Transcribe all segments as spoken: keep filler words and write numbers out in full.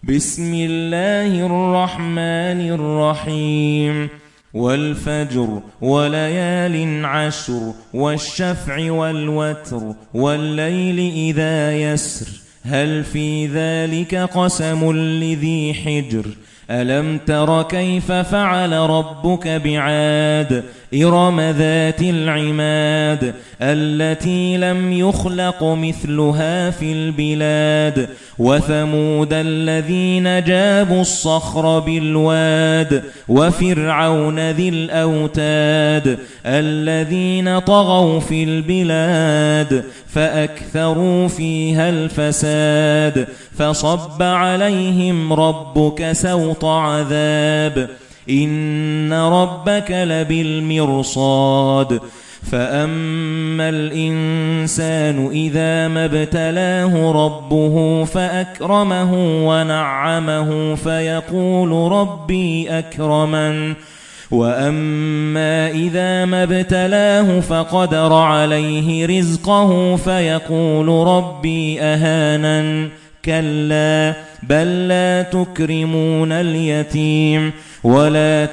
بسم الله الرحمن الرحيم والفجر وليال عشر والشفع والوتر والليل إذا يسر هل في ذلك قسم لذي حجر ألم تر كيف فعل ربك بعاد إرم ذات العماد التي لم يخلق مثلها في البلاد وثمود الذين جابوا الصخر بالواد وفرعون ذي الأوتاد الذين طغوا في البلاد فأكثروا فيها الفساد فصب عليهم ربك سوط عذاب إن ربك لبالمرصاد فأما الإنسان إذا ما ابتلاه ربه فأكرمه ونعمه فيقول ربي أكرمن وأما إذا ما ابتلاه فقدر عليه رزقه فيقول ربي أهانن كلا بل لا تكرمون اليتيم ولا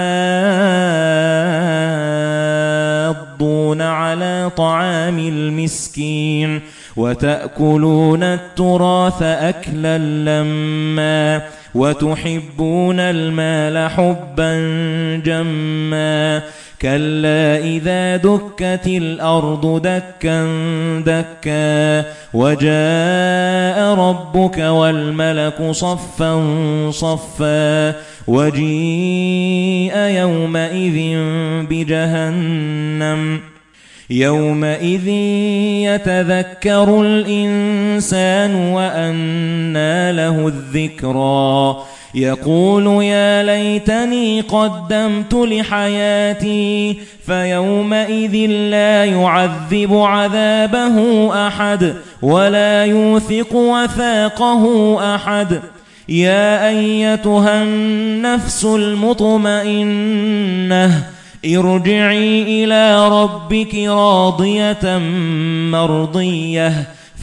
تحاضون على طعام المسكين وتأكلون التراث أكلا لما وتحبون المال حبا جما كلا إذا دكت الأرض دكا دكا وجاء ربك والملك صفا صفا وجيء يومئذ بجهنم يومئذ يتذكر الإنسان وأنى له الذكرى يقول يا ليتني قدمت لحياتي فيومئذ لا يعذب عذابه أحد ولا يوثق وثاقه أحد يا أيتها النفس المطمئنة ارجعي إلى ربك راضية مرضية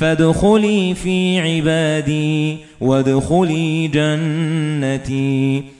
فادخلي في عبادي وادخلي جنتي